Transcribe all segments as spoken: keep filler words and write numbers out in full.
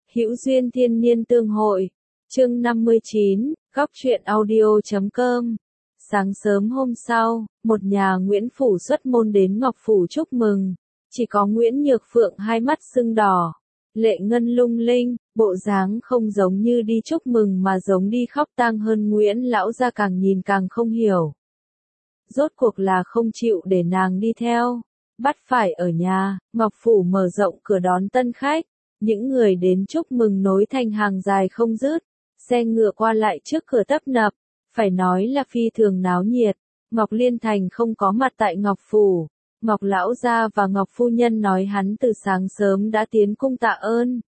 Hữu duyên thiên niên tương hội. Chương năm mươi chín, góc truyện audio chấm com. Sáng sớm hôm sau, một nhà Nguyễn Phủ xuất môn đến Ngọc Phủ chúc mừng. Chỉ có Nguyễn Nhược Phượng hai mắt sưng đỏ, lệ ngân lung linh, bộ dáng không giống như đi chúc mừng mà giống đi khóc tang hơn. Nguyễn lão gia càng nhìn càng không hiểu. Rốt cuộc là không chịu để nàng đi theo, bắt phải ở nhà. Ngọc Phủ mở rộng cửa đón tân khách, những người đến chúc mừng nối thành hàng dài không dứt, xe ngựa qua lại trước cửa tấp nập, phải nói là phi thường náo nhiệt. Ngọc Liên Thành không có mặt tại Ngọc Phủ. Ngọc lão gia và Ngọc phu nhân nói hắn từ sáng sớm đã tiến cung tạ ơn.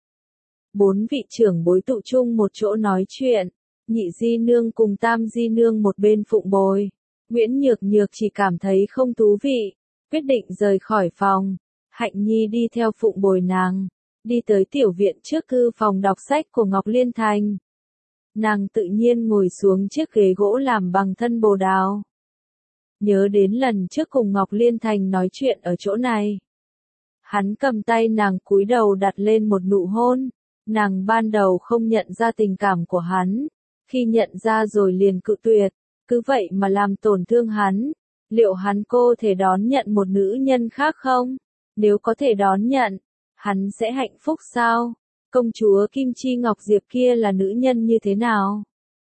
Bốn vị trưởng bối tụ chung một chỗ nói chuyện, nhị di nương cùng tam di nương một bên phụng bồi. Nguyễn Nhược Nhược chỉ cảm thấy không thú vị, quyết định rời khỏi phòng. Hạnh Nhi đi theo phụng bồi nàng, đi tới tiểu viện trước thư phòng đọc sách của Ngọc Liên Thành. Nàng tự nhiên ngồi xuống chiếc ghế gỗ làm bằng thân bồ đào. Nhớ đến lần trước cùng Ngọc Liên Thành nói chuyện ở chỗ này. Hắn cầm tay nàng cúi đầu đặt lên một nụ hôn. Nàng ban đầu không nhận ra tình cảm của hắn, khi nhận ra rồi liền cự tuyệt, cứ vậy mà làm tổn thương hắn. Liệu hắn cô thể đón nhận một nữ nhân khác không? Nếu có thể đón nhận, hắn sẽ hạnh phúc sao? Công chúa Kim Chi Ngọc Diệp kia là nữ nhân như thế nào?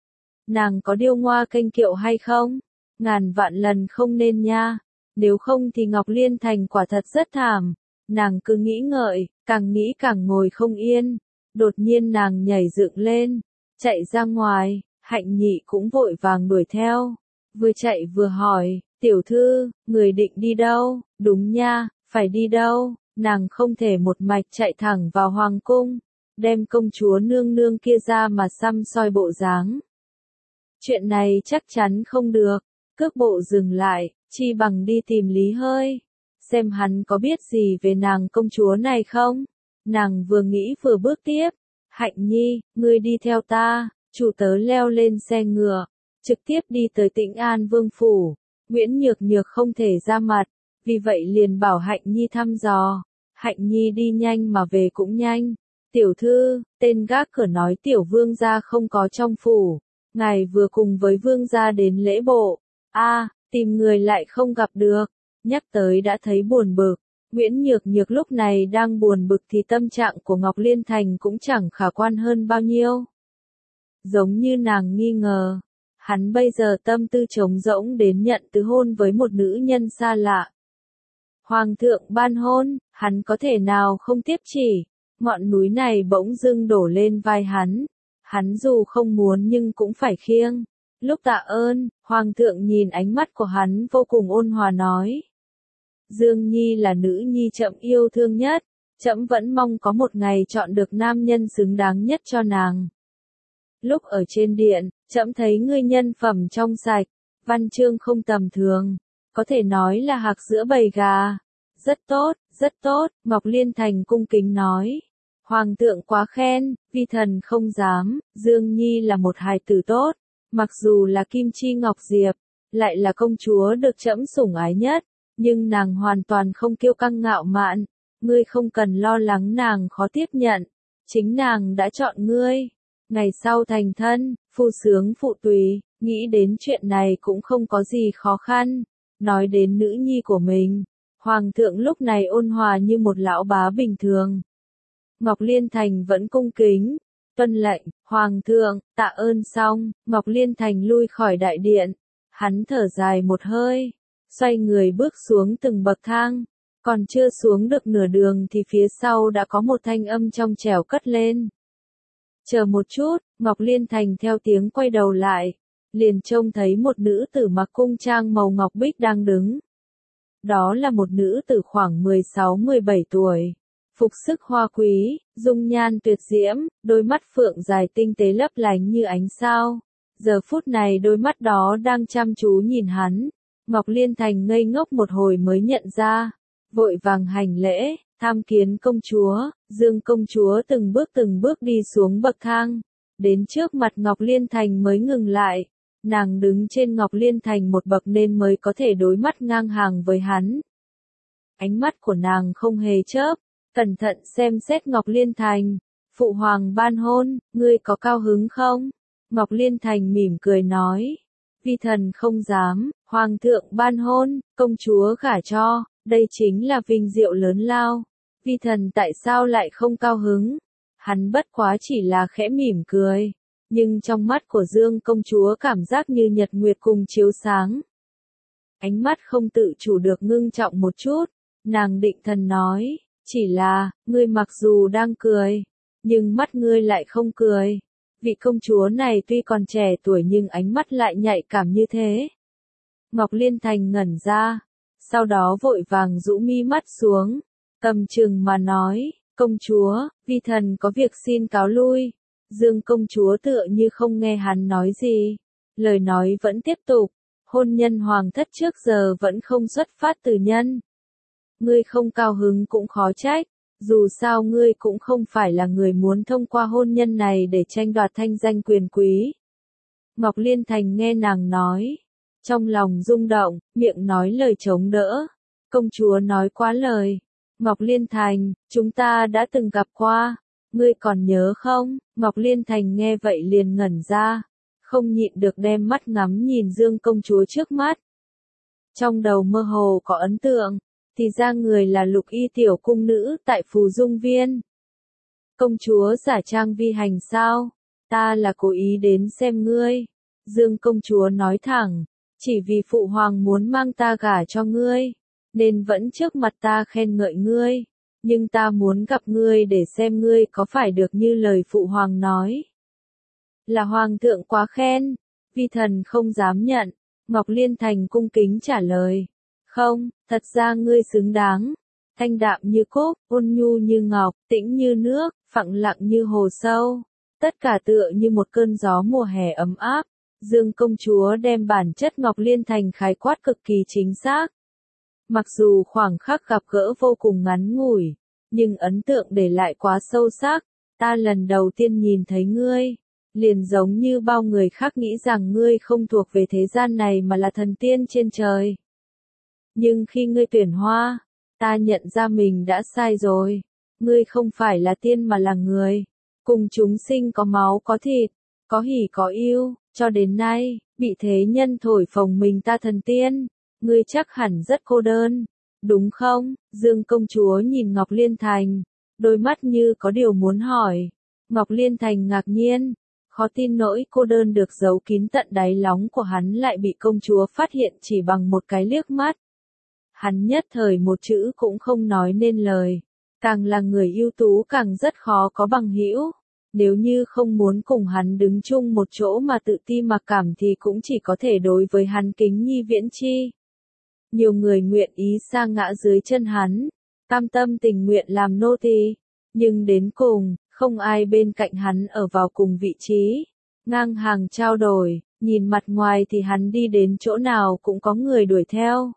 Nàng có điêu ngoa kênh kiệu hay không? Ngàn vạn lần không nên nha. Nếu không thì Ngọc Liên Thành quả thật rất thảm. Nàng cứ nghĩ ngợi, càng nghĩ càng ngồi không yên. Đột nhiên nàng nhảy dựng lên, chạy ra ngoài. Hạnh Nhị cũng vội vàng đuổi theo, vừa chạy vừa hỏi, tiểu thư, người định đi đâu? Đúng nha, phải đi đâu? Nàng không thể một mạch chạy thẳng vào hoàng cung, đem công chúa nương nương kia ra mà xăm soi bộ dáng. Chuyện này chắc chắn không được. Cước bộ dừng lại, chi bằng đi tìm Lý Hơi, xem hắn có biết gì về nàng công chúa này không. Nàng vừa nghĩ vừa bước tiếp. Hạnh Nhi, ngươi đi theo ta. Chủ tớ leo lên xe ngựa, trực tiếp đi tới Tĩnh An Vương Phủ. Nguyễn Nhược Nhược không thể ra mặt, vì vậy liền bảo Hạnh Nhi thăm dò. Hạnh Nhi đi nhanh mà về cũng nhanh. Tiểu thư, tên gác cửa nói tiểu vương gia không có trong phủ. Ngài vừa cùng với vương gia đến lễ bộ. A, à, tìm người lại không gặp được. Nhắc tới đã thấy buồn bực. Nguyễn Nhược Nhược lúc này đang buồn bực thì tâm trạng của Ngọc Liên Thành cũng chẳng khả quan hơn bao nhiêu. Giống như nàng nghi ngờ, hắn bây giờ tâm tư trống rỗng đến nhận tứ hôn với một nữ nhân xa lạ. Hoàng thượng ban hôn, hắn có thể nào không tiếp chỉ? Ngọn núi này bỗng dưng đổ lên vai hắn. Hắn dù không muốn nhưng cũng phải khiêng. Lúc tạ ơn, Hoàng thượng nhìn ánh mắt của hắn vô cùng ôn hòa nói. Dương Nhi là nữ nhi trẫm yêu thương nhất, trẫm vẫn mong có một ngày chọn được nam nhân xứng đáng nhất cho nàng. Lúc ở trên điện, trẫm thấy ngươi nhân phẩm trong sạch, văn chương không tầm thường, có thể nói là hạc giữa bầy gà. Rất tốt, rất tốt, Ngọc Liên Thành cung kính nói. Hoàng thượng quá khen, vi thần không dám. Dương Nhi là một hài tử tốt, mặc dù là Kim Chi Ngọc Diệp, lại là công chúa được trẫm sủng ái nhất, nhưng nàng hoàn toàn không kiêu căng ngạo mạn. Ngươi không cần lo lắng nàng khó tiếp nhận, chính nàng đã chọn ngươi. Ngày sau thành thân, phu sướng phụ tùy, nghĩ đến chuyện này cũng không có gì khó khăn. Nói đến nữ nhi của mình, Hoàng thượng lúc này ôn hòa như một lão bá bình thường. Ngọc Liên Thành vẫn cung kính, tuân lệnh. Hoàng thượng, tạ ơn xong, Ngọc Liên Thành lui khỏi đại điện. Hắn thở dài một hơi, xoay người bước xuống từng bậc thang. Còn chưa xuống được nửa đường thì phía sau đã có một thanh âm trong trẻo cất lên. Chờ một chút, Ngọc Liên Thành theo tiếng quay đầu lại, liền trông thấy một nữ tử mặc cung trang màu ngọc bích đang đứng. Đó là một nữ tử khoảng mười sáu mười bảy tuổi, phục sức hoa quý, dung nhan tuyệt diễm, đôi mắt phượng dài tinh tế lấp lánh như ánh sao. Giờ phút này đôi mắt đó đang chăm chú nhìn hắn. Ngọc Liên Thành ngây ngốc một hồi mới nhận ra, vội vàng hành lễ. Tham kiến công chúa. Dương công chúa từng bước từng bước đi xuống bậc thang, đến trước mặt Ngọc Liên Thành mới ngừng lại. Nàng đứng trên Ngọc Liên Thành một bậc nên mới có thể đối mắt ngang hàng với hắn. Ánh mắt của nàng không hề chớp, cẩn thận xem xét Ngọc Liên Thành. Phụ hoàng ban hôn, ngươi có cao hứng không? Ngọc Liên Thành mỉm cười nói. Vi thần không dám, hoàng thượng ban hôn, công chúa gả cho, đây chính là vinh diệu lớn lao. Vi thần tại sao lại không cao hứng? Hắn bất quá chỉ là khẽ mỉm cười. Nhưng trong mắt của Dương công chúa cảm giác như nhật nguyệt cùng chiếu sáng. Ánh mắt không tự chủ được ngưng trọng một chút. Nàng định thần nói, chỉ là, ngươi mặc dù đang cười, nhưng mắt ngươi lại không cười. Vị công chúa này tuy còn trẻ tuổi nhưng ánh mắt lại nhạy cảm như thế. Ngọc Liên Thành ngẩn ra, sau đó vội vàng rũ mi mắt xuống, cầm chừng mà nói, công chúa, vi thần có việc xin cáo lui. Dương công chúa tựa như không nghe hắn nói gì, lời nói vẫn tiếp tục, hôn nhân hoàng thất trước giờ vẫn không xuất phát từ nhân. Ngươi không cao hứng cũng khó trách, dù sao ngươi cũng không phải là người muốn thông qua hôn nhân này để tranh đoạt thanh danh quyền quý. Ngọc Liên Thành nghe nàng nói, trong lòng rung động, miệng nói lời chống đỡ. Công chúa nói quá lời. Ngọc Liên Thành, chúng ta đã từng gặp qua, ngươi còn nhớ không? Ngọc Liên Thành nghe vậy liền ngẩn ra, không nhịn được đem mắt ngắm nhìn Dương công chúa trước mắt. Trong đầu mơ hồ có ấn tượng, thì ra người là Lục Y tiểu cung nữ tại Phù Dung Viên. Công chúa giả trang vi hành sao? Ta là cố ý đến xem ngươi. Dương công chúa nói thẳng, chỉ vì phụ hoàng muốn mang ta gả cho ngươi, nên vẫn trước mặt ta khen ngợi ngươi, nhưng ta muốn gặp ngươi để xem ngươi có phải được như lời phụ hoàng nói. Là hoàng thượng quá khen, vi thần không dám nhận. Ngọc Liên Thành cung kính trả lời, không, thật ra ngươi xứng đáng. Thanh đạm như cúc, ôn nhu như ngọc, tĩnh như nước, phẳng lặng như hồ sâu, tất cả tựa như một cơn gió mùa hè ấm áp. Dương công chúa đem bản chất Ngọc Liên Thành khái quát cực kỳ chính xác. Mặc dù khoảng khắc gặp gỡ vô cùng ngắn ngủi, nhưng ấn tượng để lại quá sâu sắc. Ta lần đầu tiên nhìn thấy ngươi, liền giống như bao người khác nghĩ rằng ngươi không thuộc về thế gian này mà là thần tiên trên trời. Nhưng khi ngươi tuyển hoa, ta nhận ra mình đã sai rồi. Ngươi không phải là tiên mà là người, cùng chúng sinh có máu có thịt, có hỉ có yêu, cho đến nay, bị thế nhân thổi phồng mình ta thần tiên. Ngươi chắc hẳn rất cô đơn, đúng không? Dương công chúa nhìn Ngọc Liên Thành, đôi mắt như có điều muốn hỏi. Ngọc Liên Thành ngạc nhiên, khó tin nỗi cô đơn được giấu kín tận đáy lòng của hắn lại bị công chúa phát hiện chỉ bằng một cái liếc mắt. Hắn nhất thời một chữ cũng không nói nên lời, càng là người ưu tú càng rất khó có bằng hữu. Nếu như không muốn cùng hắn đứng chung một chỗ mà tự ti mặc cảm thì cũng chỉ có thể đối với hắn kính nhi viễn chi. Nhiều người nguyện ý sa ngã dưới chân hắn, cam tâm tình nguyện làm nô tỳ, nhưng đến cùng, không ai bên cạnh hắn ở vào cùng vị trí, ngang hàng trao đổi, nhìn mặt ngoài thì hắn đi đến chỗ nào cũng có người đuổi theo.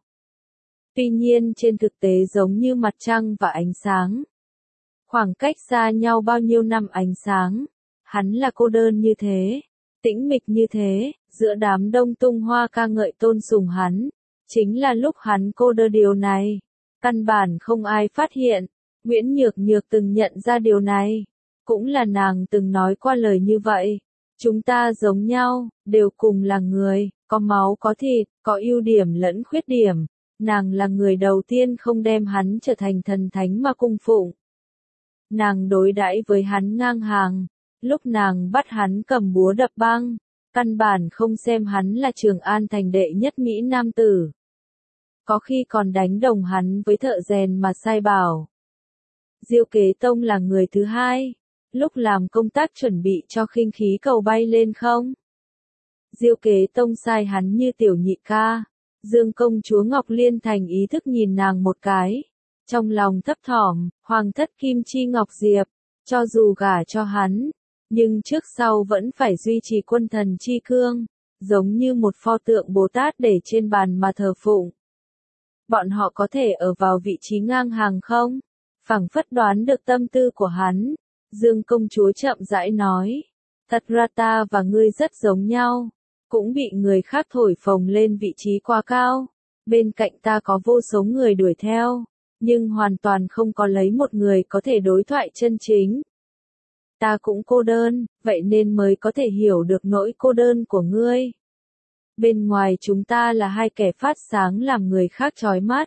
Tuy nhiên trên thực tế giống như mặt trăng và ánh sáng. Khoảng cách xa nhau bao nhiêu năm ánh sáng, hắn là cô đơn như thế, tĩnh mịch như thế, giữa đám đông tung hoa ca ngợi tôn sùng hắn. Chính là lúc hắn cô đơn điều này, căn bản không ai phát hiện. Nguyễn Nhược Nhược từng nhận ra điều này, cũng là nàng từng nói qua lời như vậy. Chúng ta giống nhau, đều cùng là người, có máu có thịt, có ưu điểm lẫn khuyết điểm. Nàng là người đầu tiên không đem hắn trở thành thần thánh mà cung phụng. Nàng đối đãi với hắn ngang hàng, lúc nàng bắt hắn cầm búa đập băng, căn bản không xem hắn là Trường An thành đệ nhất Mỹ nam tử. Có khi còn đánh đồng hắn với thợ rèn mà sai bảo. Diêu Kế Tông là người thứ hai, lúc làm công tác chuẩn bị cho khinh khí cầu bay lên không. Diêu Kế Tông sai hắn như tiểu nhị ca. Dương công chúa Ngọc Liên Thành ý thức nhìn nàng một cái, trong lòng thấp thỏm, hoàng thất Kim Chi Ngọc Diệp, cho dù gả cho hắn, nhưng trước sau vẫn phải duy trì quân thần chi cương, giống như một pho tượng Bồ Tát để trên bàn mà thờ phụng. Bọn họ có thể ở vào vị trí ngang hàng không? Phảng phất đoán được tâm tư của hắn, Dương công chúa chậm rãi nói, thật ra ta và ngươi rất giống nhau, cũng bị người khác thổi phồng lên vị trí quá cao, bên cạnh ta có vô số người đuổi theo, nhưng hoàn toàn không có lấy một người có thể đối thoại chân chính. ta cũng cô đơn, vậy nên mới có thể hiểu được nỗi cô đơn của ngươi. Bên ngoài chúng ta là hai kẻ phát sáng làm người khác chói mắt.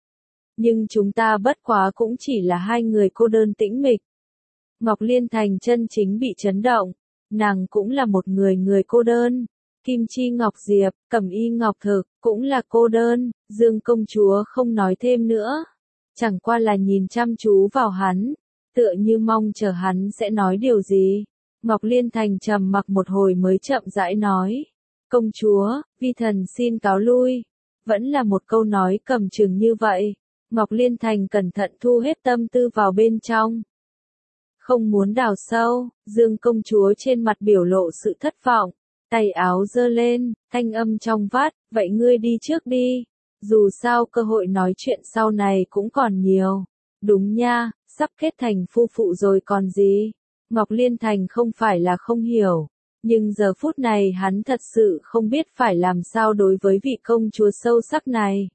Nhưng chúng ta bất quá cũng chỉ là hai người cô đơn tĩnh mịch. Ngọc Liên Thành chân chính bị chấn động, nàng cũng là một người người cô đơn. Kim Chi Ngọc Diệp, Cẩm Y Ngọc Thực, cũng là cô đơn, Dương công chúa không nói thêm nữa. Chẳng qua là nhìn chăm chú vào hắn, tựa như mong chờ hắn sẽ nói điều gì. Ngọc Liên Thành trầm mặc một hồi mới chậm rãi nói. Công chúa, vi thần xin cáo lui. Vẫn là một câu nói cầm chừng như vậy. Ngọc Liên Thành cẩn thận thu hết tâm tư vào bên trong. Không muốn đào sâu, Dương công chúa trên mặt biểu lộ sự thất vọng. Tay áo giơ lên, thanh âm trong vắt, vậy ngươi đi trước đi. Dù sao cơ hội nói chuyện sau này cũng còn nhiều. Đúng nha, sắp kết thành phu phụ rồi còn gì. Ngọc Liên Thành không phải là không hiểu. Nhưng giờ phút này hắn thật sự không biết phải làm sao đối với vị công chúa sâu sắc này.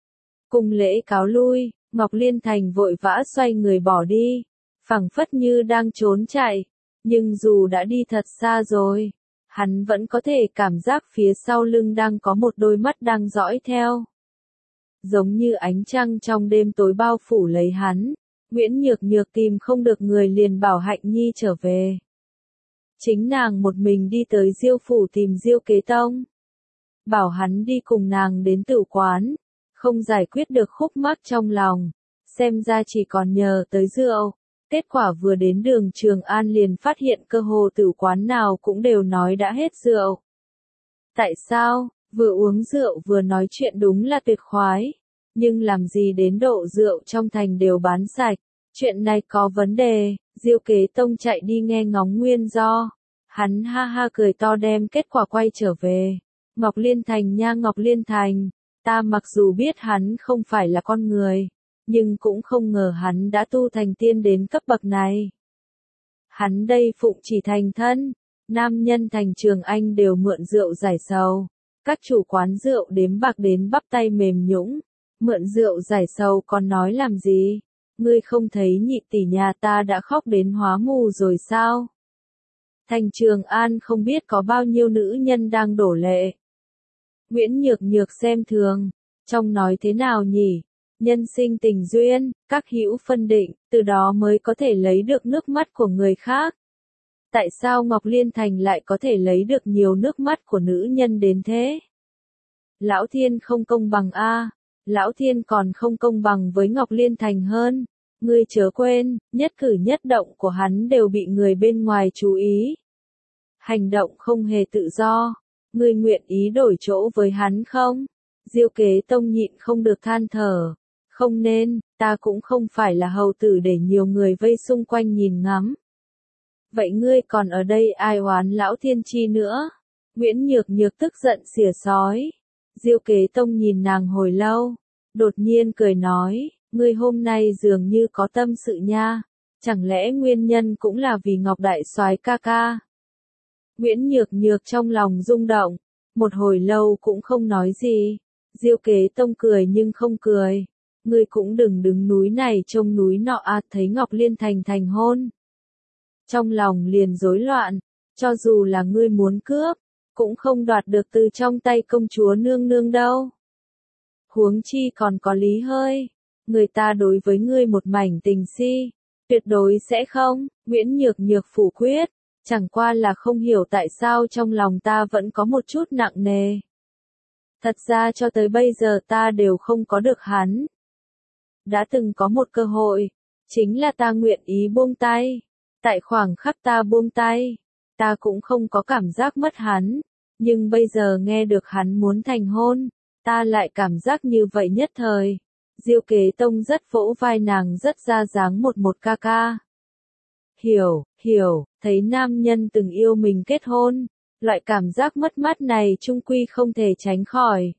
Cùng lễ cáo lui, Ngọc Liên Thành vội vã xoay người bỏ đi. Phảng phất như đang trốn chạy. Nhưng dù đã đi thật xa rồi, hắn vẫn có thể cảm giác phía sau lưng đang có một đôi mắt đang dõi theo. Giống như ánh trăng trong đêm tối bao phủ lấy hắn, Nguyễn Nhược Nhược tìm không được người liền bảo Hạnh Nhi trở về. Chính nàng một mình đi tới Diêu phủ tìm Diêu Kế Tông. Bảo hắn đi cùng nàng đến tử quán, không giải quyết được khúc mắc trong lòng, xem ra chỉ còn nhờ tới rượu. Kết quả vừa đến đường Trường An liền phát hiện cơ hồ tử quán nào cũng đều nói đã hết rượu. Tại sao, vừa uống rượu vừa nói chuyện đúng là tuyệt khoái, nhưng làm gì đến độ rượu trong thành đều bán sạch, chuyện này có vấn đề. Diêu Kế Tông chạy đi nghe ngóng nguyên do, hắn ha ha cười to đem kết quả quay trở về. Ngọc Liên Thành nha Ngọc Liên Thành, ta mặc dù biết hắn không phải là con người, nhưng cũng không ngờ hắn đã tu thành tiên đến cấp bậc này. Hắn đây phụng chỉ thành thân, nam nhân thành Trường Anh đều mượn rượu giải sầu, các chủ quán rượu đếm bạc đến bắp tay mềm nhũn, mượn rượu giải sầu còn nói làm gì, ngươi không thấy nhị tỷ nhà ta đã khóc đến hóa mù rồi sao? Thành Trường An không biết có bao nhiêu nữ nhân đang đổ lệ. Nguyễn Nhược Nhược xem thường, trong nói thế nào nhỉ? Nhân sinh tình duyên, các hữu phân định, từ đó mới có thể lấy được nước mắt của người khác. Tại sao Ngọc Liên Thành lại có thể lấy được nhiều nước mắt của nữ nhân đến thế? Lão Thiên không công bằng a, Lão Thiên còn không công bằng với Ngọc Liên Thành hơn. Ngươi chớ quên, nhất cử nhất động của hắn đều bị người bên ngoài chú ý. Hành động không hề tự do. Ngươi nguyện ý đổi chỗ với hắn không? Diêu Kế Tông nhịn không được than thở. Không nên, ta cũng không phải là hầu tử để nhiều người vây xung quanh nhìn ngắm. Vậy ngươi còn ở đây ai oán Lão Thiên chi nữa? Nguyễn Nhược Nhược tức giận xỉa sói. Diêu Kế Tông nhìn nàng hồi lâu, đột nhiên cười nói, ngươi hôm nay dường như có tâm sự nha, chẳng lẽ nguyên nhân cũng là vì Ngọc Đại Soái ca ca? Nguyễn Nhược Nhược trong lòng rung động, một hồi lâu cũng không nói gì. Diêu Kế Tông cười nhưng không cười. Ngươi cũng đừng đứng núi này trông núi nọ à, thấy Ngọc Liên Thành thành hôn. Trong lòng liền rối loạn, cho dù là ngươi muốn cướp, cũng không đoạt được từ trong tay công chúa nương nương đâu. Huống chi còn có Lý Hơi, người ta đối với ngươi một mảnh tình si, tuyệt đối sẽ không. Nguyễn Nhược Nhược phủ quyết, chẳng qua là không hiểu tại sao trong lòng ta vẫn có một chút nặng nề. Thật ra cho tới bây giờ ta đều không có được hắn. Đã từng có một cơ hội, chính là ta nguyện ý buông tay. Tại khoảng khắc ta buông tay, ta cũng không có cảm giác mất hắn. Nhưng bây giờ nghe được hắn muốn thành hôn, ta lại cảm giác như vậy nhất thời. Diêu Kế Tông rất vỗ vai nàng rất ra dáng một một ca ca. Hiểu, hiểu, thấy nam nhân từng yêu mình kết hôn, loại cảm giác mất mát này chung quy không thể tránh khỏi.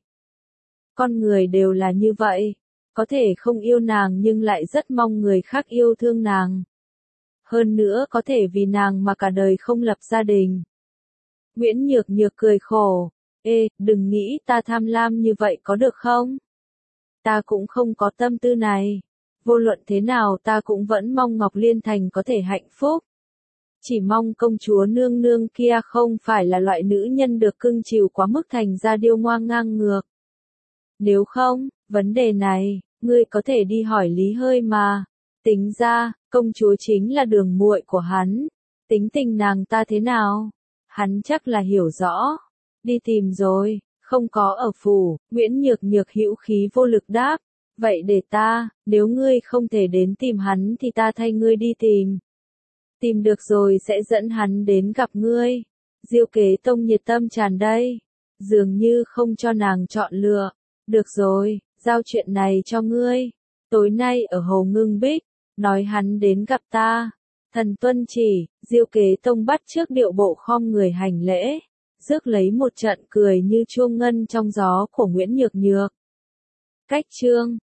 Con người đều là như vậy, có thể không yêu nàng nhưng lại rất mong người khác yêu thương nàng. Hơn nữa có thể vì nàng mà cả đời không lập gia đình. Nguyễn Nhược Nhược cười khổ, ê, đừng nghĩ ta tham lam như vậy có được không? Ta cũng không có tâm tư này. Vô luận thế nào ta cũng vẫn mong Ngọc Liên Thành có thể hạnh phúc. Chỉ mong công chúa nương nương kia không phải là loại nữ nhân được cưng chiều quá mức thành ra điêu ngoa ngang ngược. Nếu không, vấn đề này, ngươi có thể đi hỏi Lý Hơi mà. Tính ra, công chúa chính là đường muội của hắn. Tính tình nàng ta thế nào? Hắn chắc là hiểu rõ. Đi tìm rồi, không có ở phủ, Nguyễn Nhược Nhược hữu khí vô lực đáp. Vậy để ta, nếu ngươi không thể đến tìm hắn thì ta thay ngươi đi tìm. Tìm được rồi sẽ dẫn hắn đến gặp ngươi. Diêu Kế Tông nhiệt tâm tràn đầy. Dường như không cho nàng chọn lựa. Được rồi, giao chuyện này cho ngươi. Tối nay ở Hồ Ngưng Bích, nói hắn đến gặp ta. Thần tuân chỉ, Diêu Kế Tông bắt trước điệu bộ khom người hành lễ. Rước lấy một trận cười như chuông ngân trong gió của Nguyễn Nhược Nhược. Cách chương